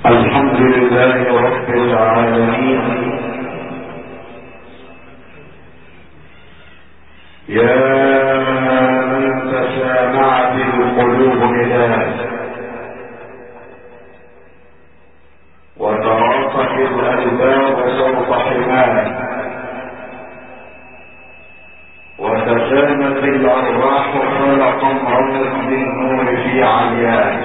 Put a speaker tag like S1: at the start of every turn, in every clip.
S1: الحمد لله رب العالمين. يا من تسامعت القلوب إليه وتراقت الألباب صوت حماه وتسامت الأرواح خلقا رمت للنور في علياه.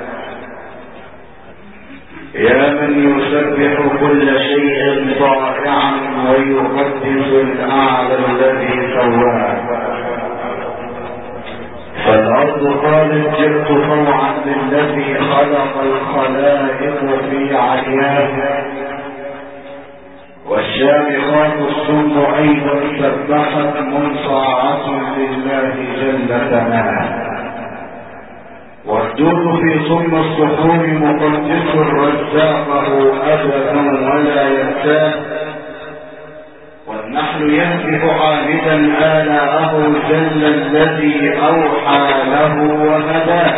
S1: يا من يسبح كل شيء طائعا ويقدس الأعلى الذي سواه. فالأرض قالت جئت طوعا للذي خلق الخلائق في علياه، والشامخات الصم أيضا سبحت منصاعة لله جل ثناه. والدود في صم الصخور مقدس رزاقه أبدا ولا ينساه. والنحل يهتف عابدا آلاءه جل الذي أوحى له وهداه.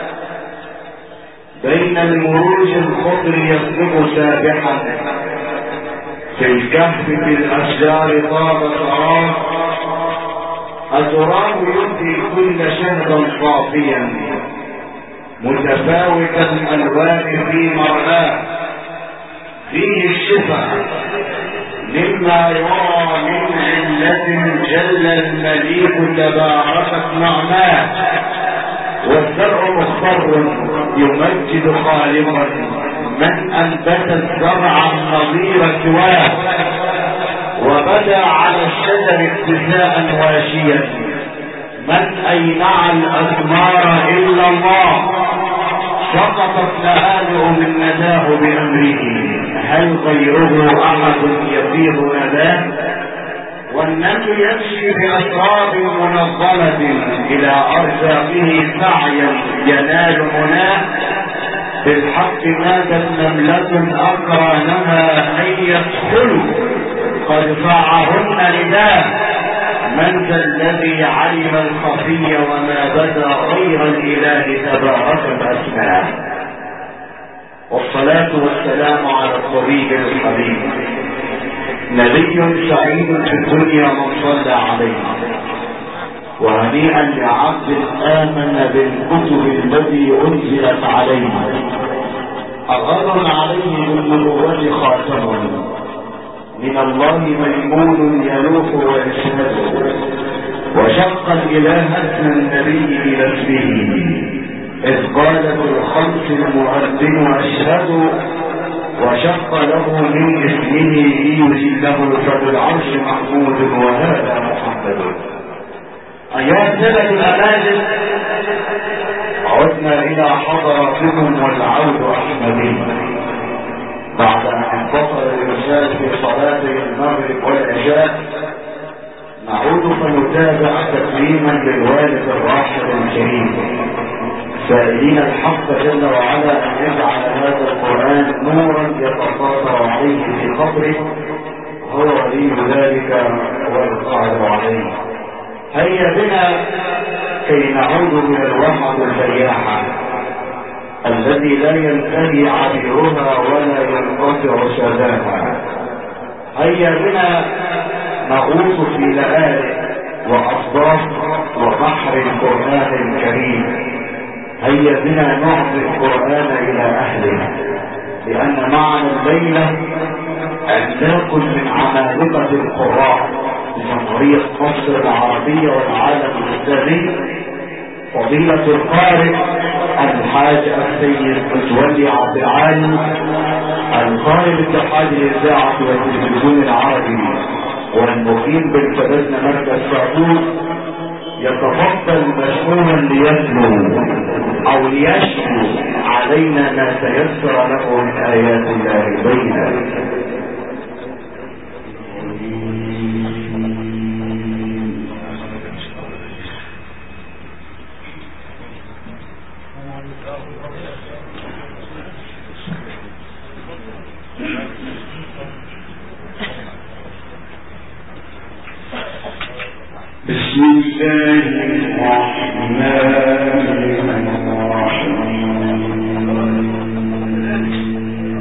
S1: بين المروج الخضر يسبق سابحا، في الكهف في الأشجار طاب شراب. أتراه يبدي كل شهدا صافيا متفاوت الألوان في مرآه. فيه الشفاء مما يرى من علة جل المليك تباركت نعماه. والزرع مخضر يمجد خالقا من أنبت الزرع النظير سواه. وبدا على الشجر ابتداء واشيا من أينع الأثمار إلا الله. سقطت لآلئ من نداه بأمره، هل غيره أحد يفيض نداه؟ والنمل يمشي بأسراب منظمة إلى أرزاقه سعيا ينال مناه. بالحق نادت نملة أقرانها أن يدخلوا قد فعهن نداه. من ذا الذي علم الخفي وما بدا غير الإله تبارك الأسماء. والصلاة والسلام على الطبيب الحبيب، نبي سعيد في الدنيا من صلى عليه. وهنيئا لعبد آمن بالكتب التي أنزلت عليه. أغر عليه بالنبوة خاتم من الله ميمون يلوح ويشهد. وشق الإله اسم النبي إلى اسمه إذ قال بالخمس المؤذن أشهد. وشق له من اسمه ليجله فبالعرش محمود وهذا محمد. أيها السادة الأماجد، عدنا إلى حضراتكم والعود أحمدي بعد أن انفصل الرجال في صلاتي المغرب والعشاء. نعود فنتابع تكريما للوالد الراحل الكريم، سائلين الحق جل وعلا أن يجعل هذا القرآن نورا يتساطر عليه في قبره، هو ولي ذلك والقادر عليه. هيا بنا كي نعود إلى الوحد الفياحة الذي لا ينتهي عبيرها ولا ينقطع شذاها. هيا بنا نغوص في لآلئ وأصداف وبحر القرآن الكريم. هيا بنا نعطي القرآن إلى أهله، لأن معنا الليلة عملاق من عمالقة القراء بجمهورية مصر العربية والعالم الإسلامي، فضيلة القارئ الحاج السيد متولي عبد العال، القارئ باتحاد الإذاعة والتلفزيون العربي والمقيم بالفدزن مركز سعود، يتفضل مشكورا ليتلو أو ليشكو علينا ما تيسر له من آيات الله البينة. بسم الله الرحمن الرحيم.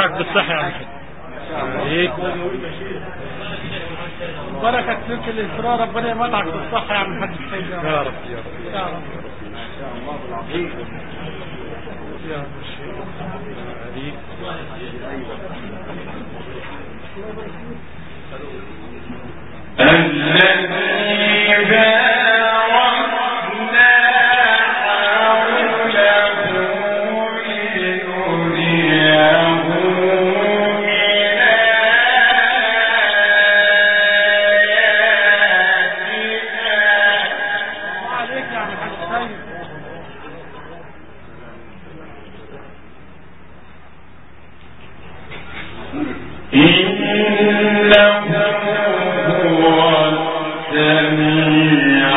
S2: يمتعك بالصحة يا عم عليك.
S3: بركة سلك الإسراء، ربنا يمتعك بالصحة يا عم الحاج السيد
S2: يا رب يا رب
S3: يا رب.
S1: ما شاء الله العظيم.
S2: يا رب الشيخ عليك.
S1: الذي باركنا حوله لنريه من آياتنا.
S3: عليك يا عم الحاج السيد.
S1: إنه هو السميع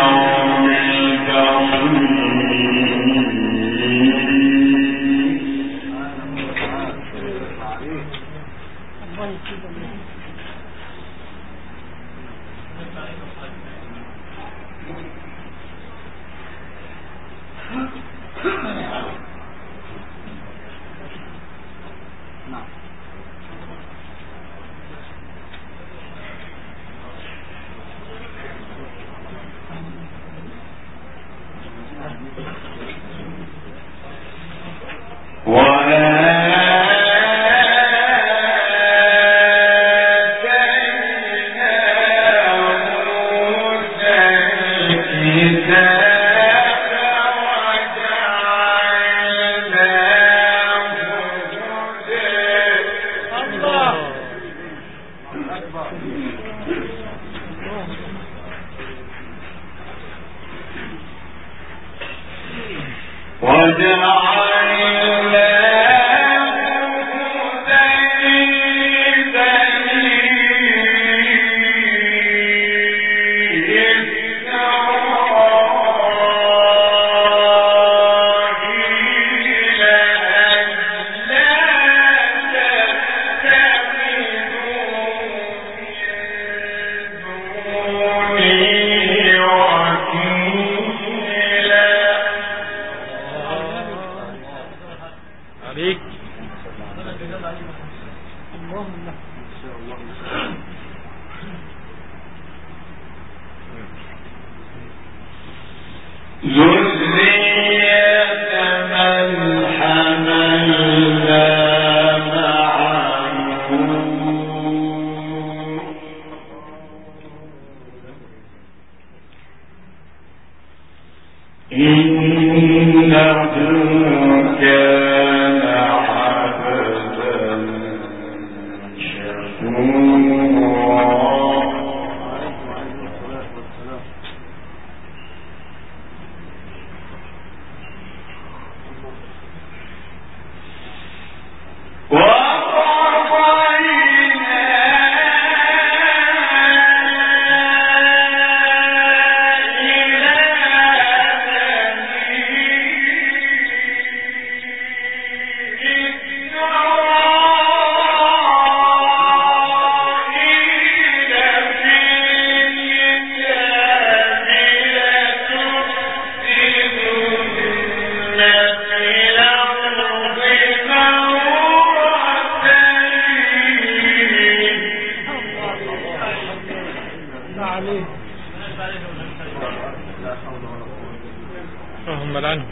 S2: اللهم لعنهم.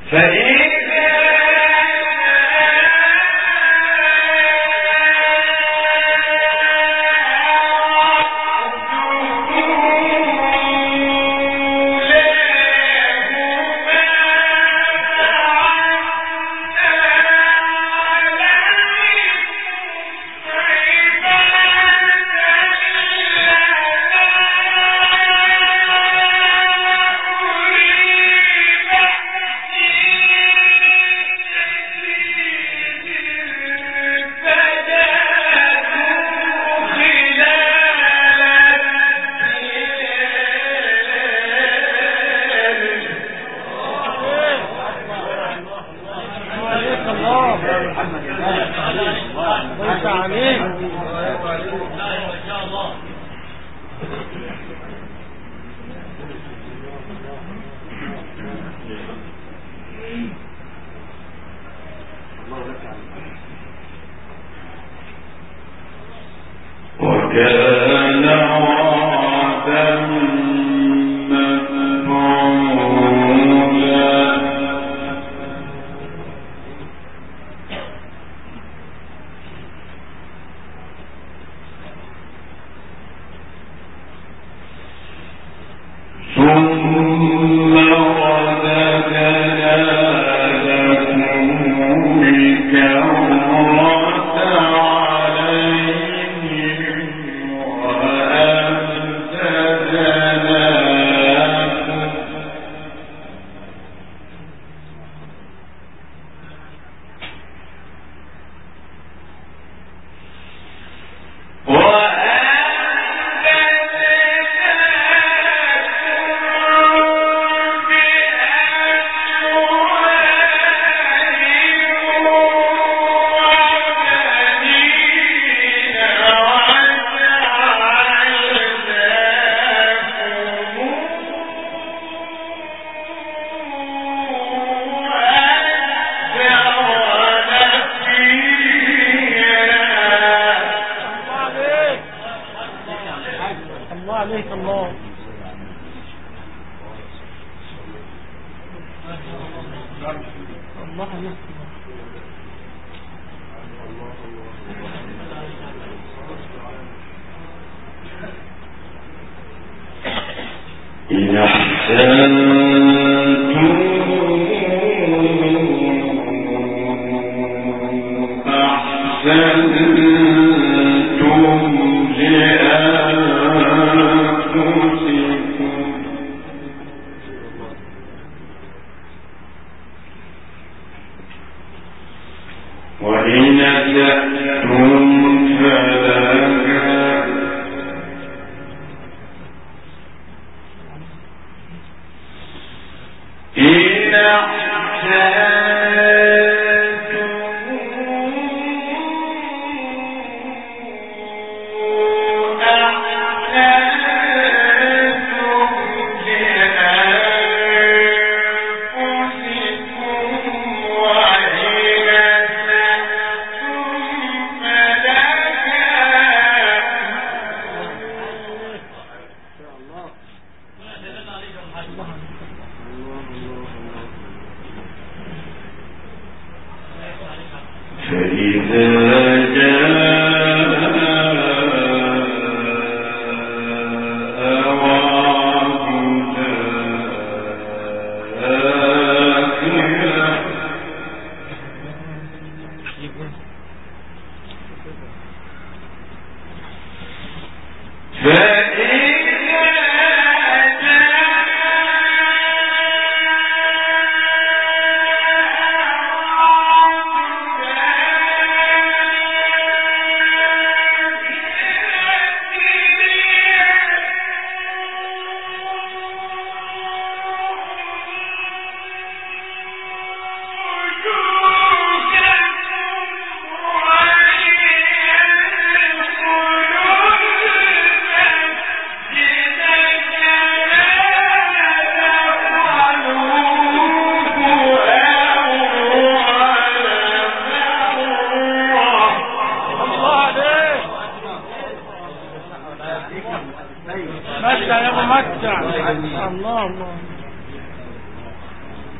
S3: متع يا ابو متع. الله الله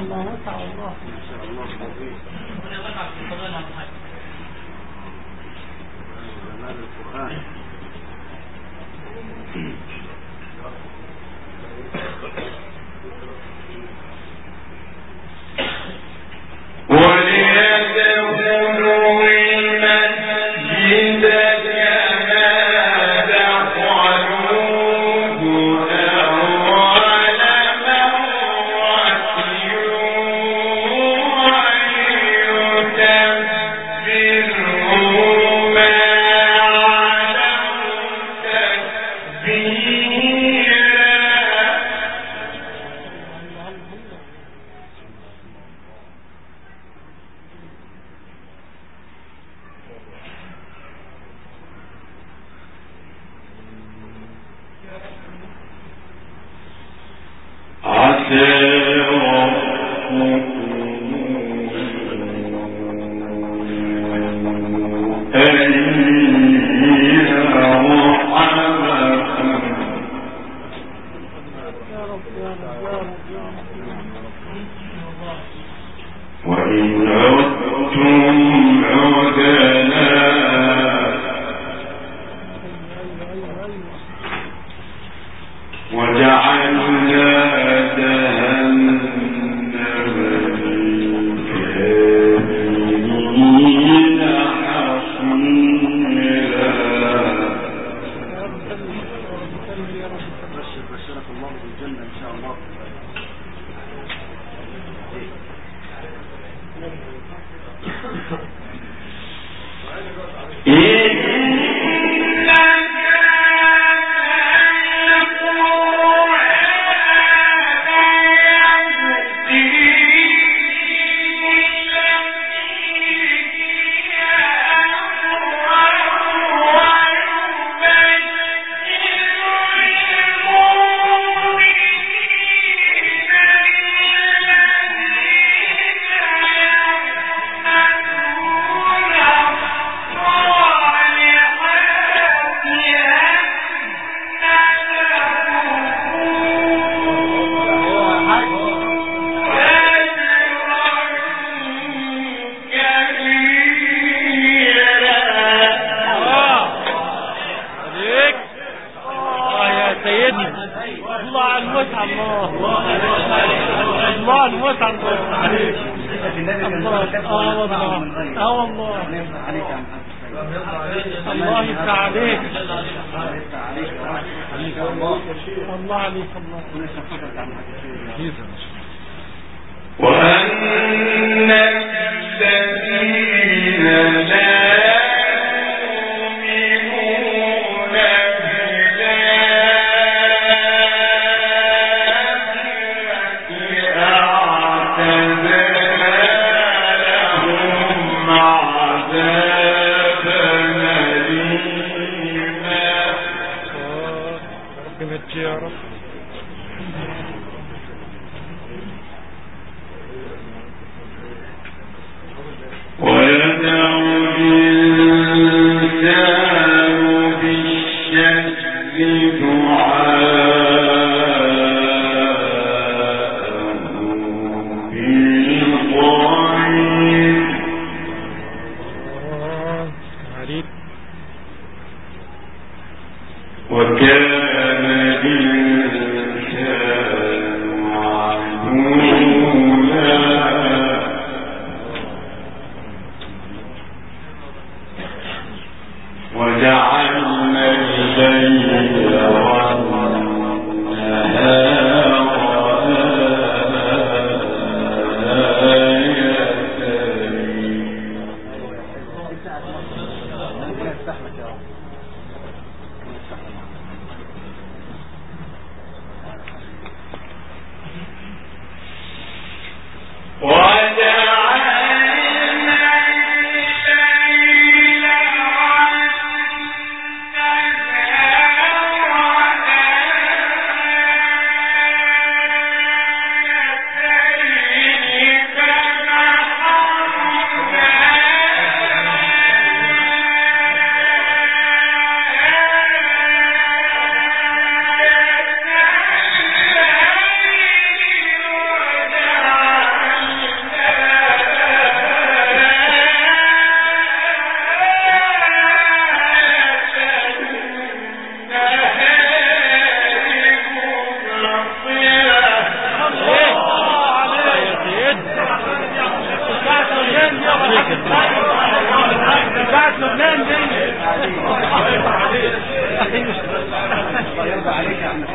S1: وجعلنا الليل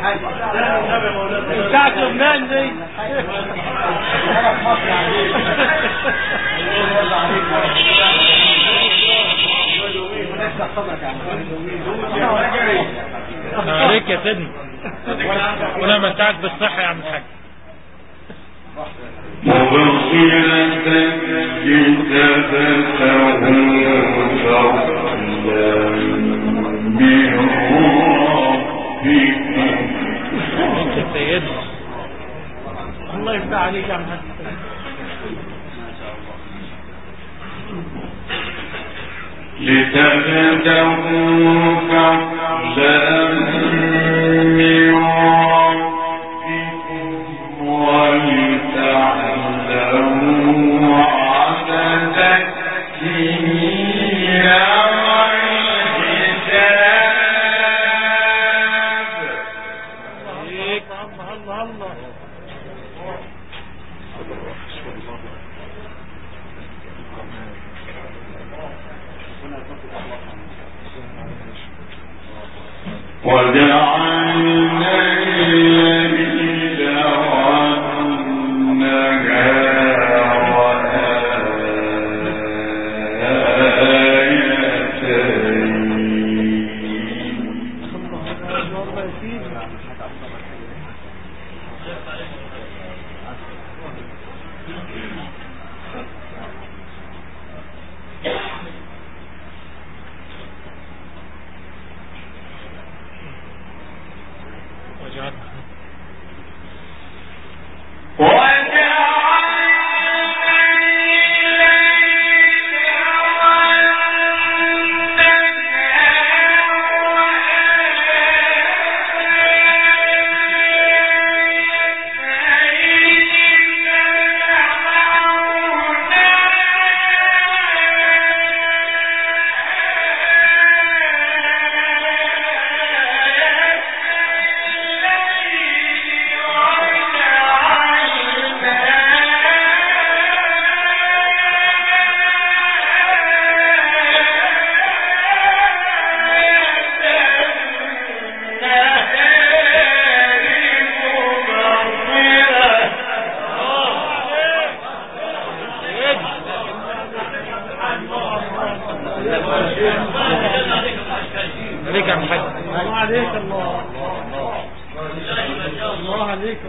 S3: بتاعت لبنان دي.
S2: عليك يا سيدنا، وانا متعك بالصحة يا عم الحاج.
S1: مبصرة كتابته فضلا من ربكم.
S2: عليك يا سيدنا.
S3: الله يفتح عليك يا عم الحاج.
S1: لتبتغوا فضلا من ربكم ولتعلموا عدد السنين والحساب.
S3: الله الله.
S1: وجعلنا الليل والنهار
S2: عليك يا عم الحاج.
S3: الله عليك. الله عليك.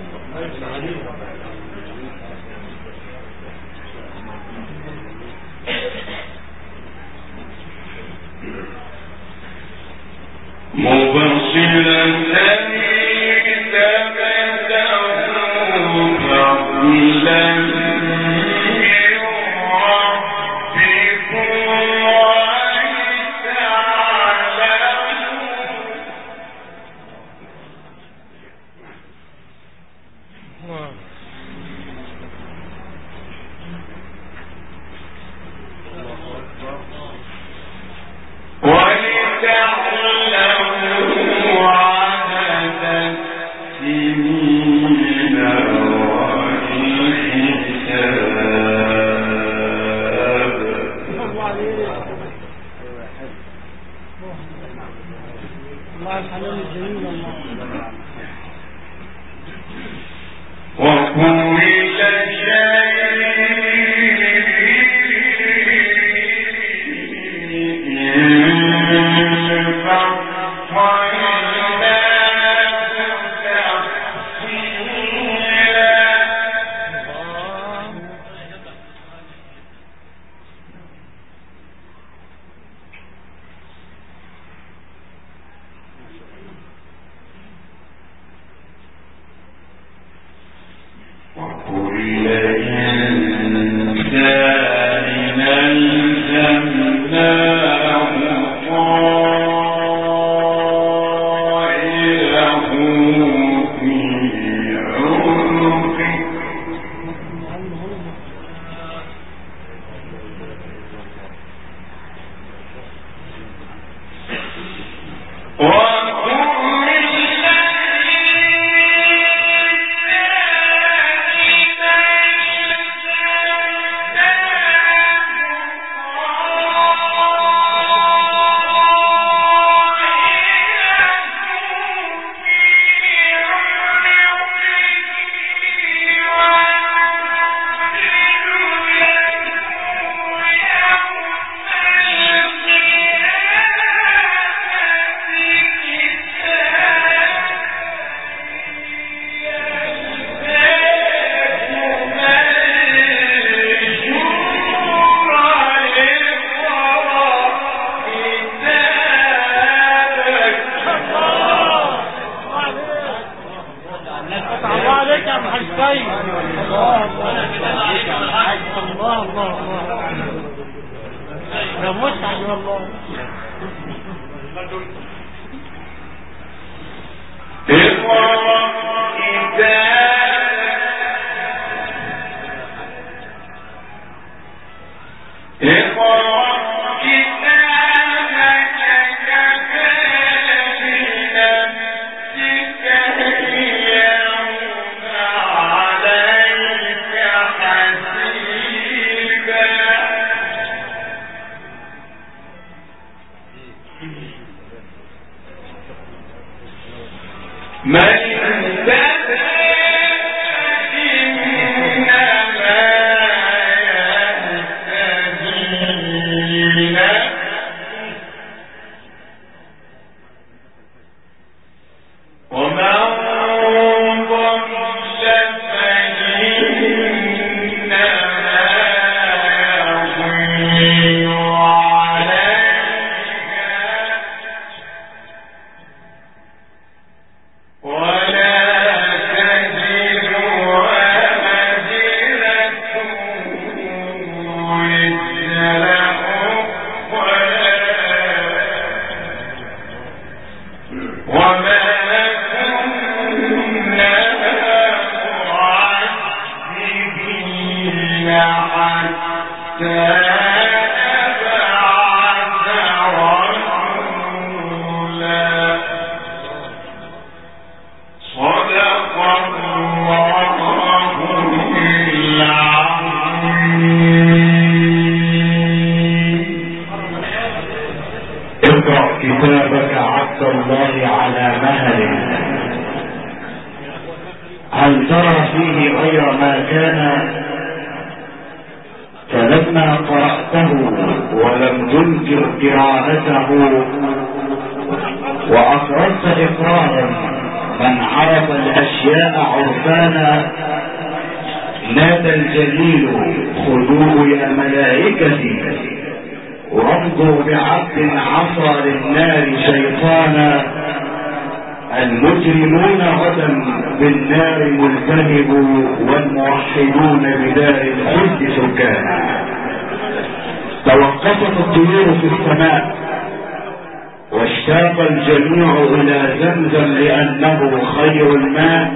S1: مبصرا كتابك عبد الله على مهل، هل ترى فيه غير ما كان؟ فلما قرأته ولم تنكر قراءته وأقررت إقرارا من عرف الأشياء عرفانا، نادى الجليل خذوه يا ملائكتي وامضوا بعبد عصى للنار شيطانا، المجرمون غدا بالنار ملتهبوا والموحدون بدار الخلد سكانا. توقفت الطيور في السماء واشتاق الجميع الى زمزم لانه خير الماء،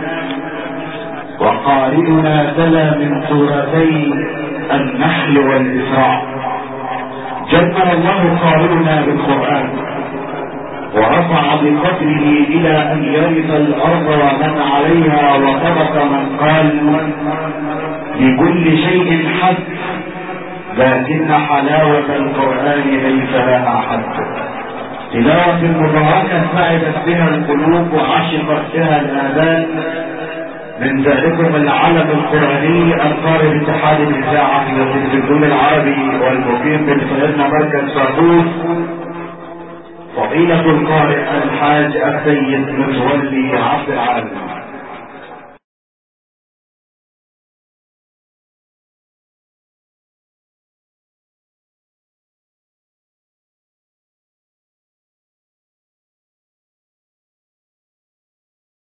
S1: وقارئنا تلا من سورتي النحل والإسراء. جمل الله قارئنا بالقرآن ورفع بقدره الى ان يرث الارض ومن عليها، وترك من قال لكل شيء حد، لكن حلاوة القرآن ليس لها حد. تلاوة مباركة سعدت بها القلوب وعشقت بها الآذان. من ذلكم العلم القرآني القارئ باتحاد الإذاعة والتلفزيون العربي والمقيم بمصرنا مركز صاروخ، فضيلة القارئ الحاج السيد متولي عبد العال.